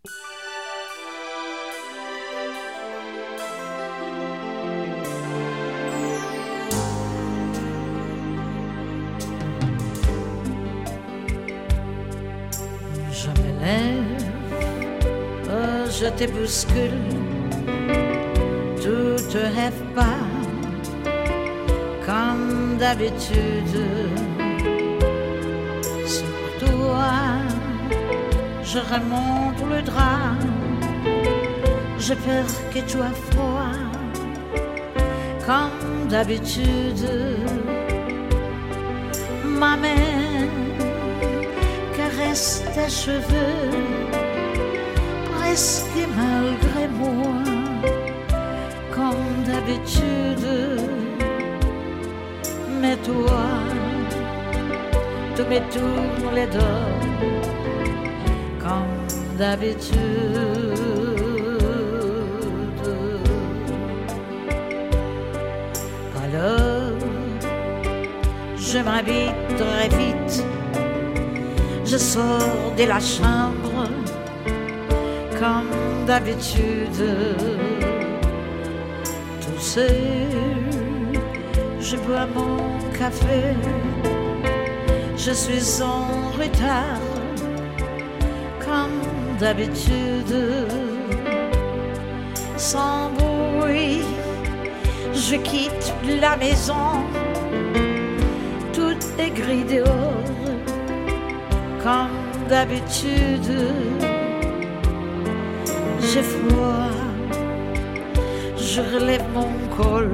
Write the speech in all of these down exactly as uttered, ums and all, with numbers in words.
Je me lève, oh, je te bouscule, tout te rêve pas, comme d'habitude. Sur toi, je remonte le drap, j'ai peur que tu aies froid, comme d'habitude. Ma main caresse tes cheveux, presque malgré moi, comme d'habitude. Mais toi, tu me tournes les dos, comme d'habitude. Alors, je m'habille très vite, je sors de la chambre, comme d'habitude. Tout seul, je bois mon café, je suis en retard, comme d'habitude. Sans bruit, je quitte la maison, tout est gris dehors, comme d'habitude. J'ai froid, je relève mon col,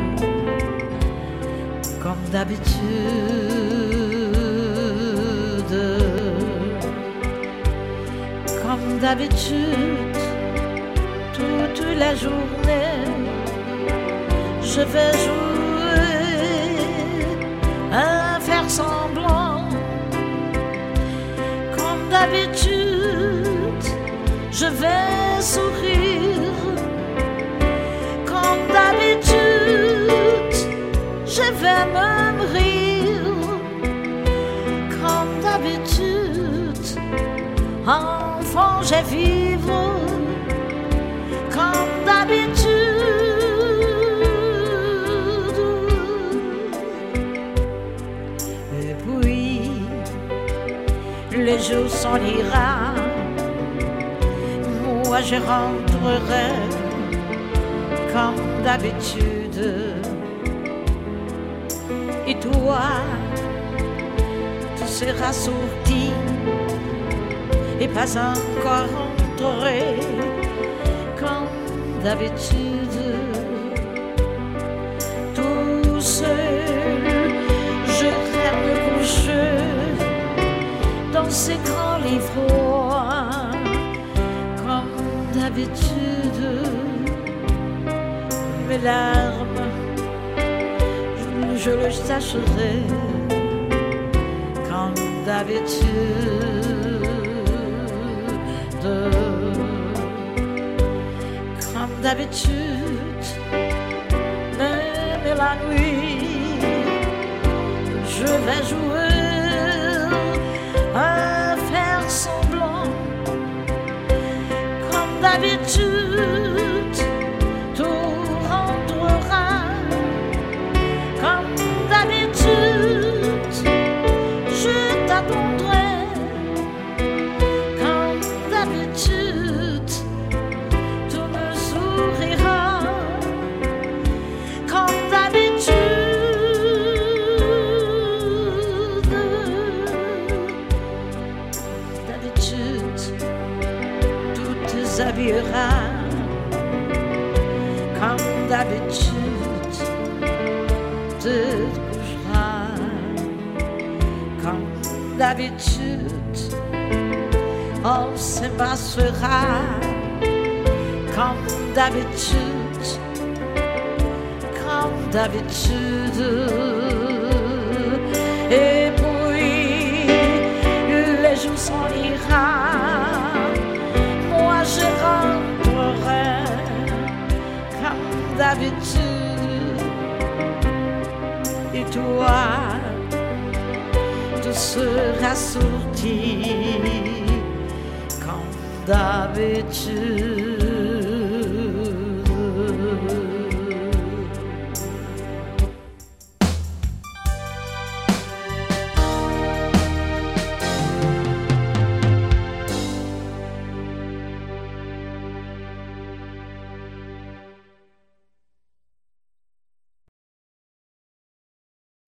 comme d'habitude. Comme d'habitude, toute la journée, je vais jouer à faire semblant. Comme d'habitude, je vais sourire. Comme d'habitude, je vais même rire. Comme d'habitude, enfant, je vivre. Comme d'habitude. Et puis, le jour s'en ira, moi je rentrerai comme d'habitude. Et toi, tu seras sorti et pas encore rentré comme d'habitude. Tout seul, je rêve de coucher dans ces grands lits froids comme d'habitude. Mes larmes, je, je le sacherai comme d'habitude. Comme d'habitude, même la nuit, je vais jouer à faire semblant. Comme d'habitude, tout rentrera. Comme d'habitude, je t'attendrai. Comme d'habitude, tout me sourira. Comme d'habitude, d'habitude, tout te habillera. Comme d'habitude, te coucheras. Comme d'habitude, on s'embrassera. Comme d'habitude, comme d'habitude. Et puis, les jours s'en ira, moi je rentrerai comme d'habitude. Et toi, tu seras sorti comme d'habitude.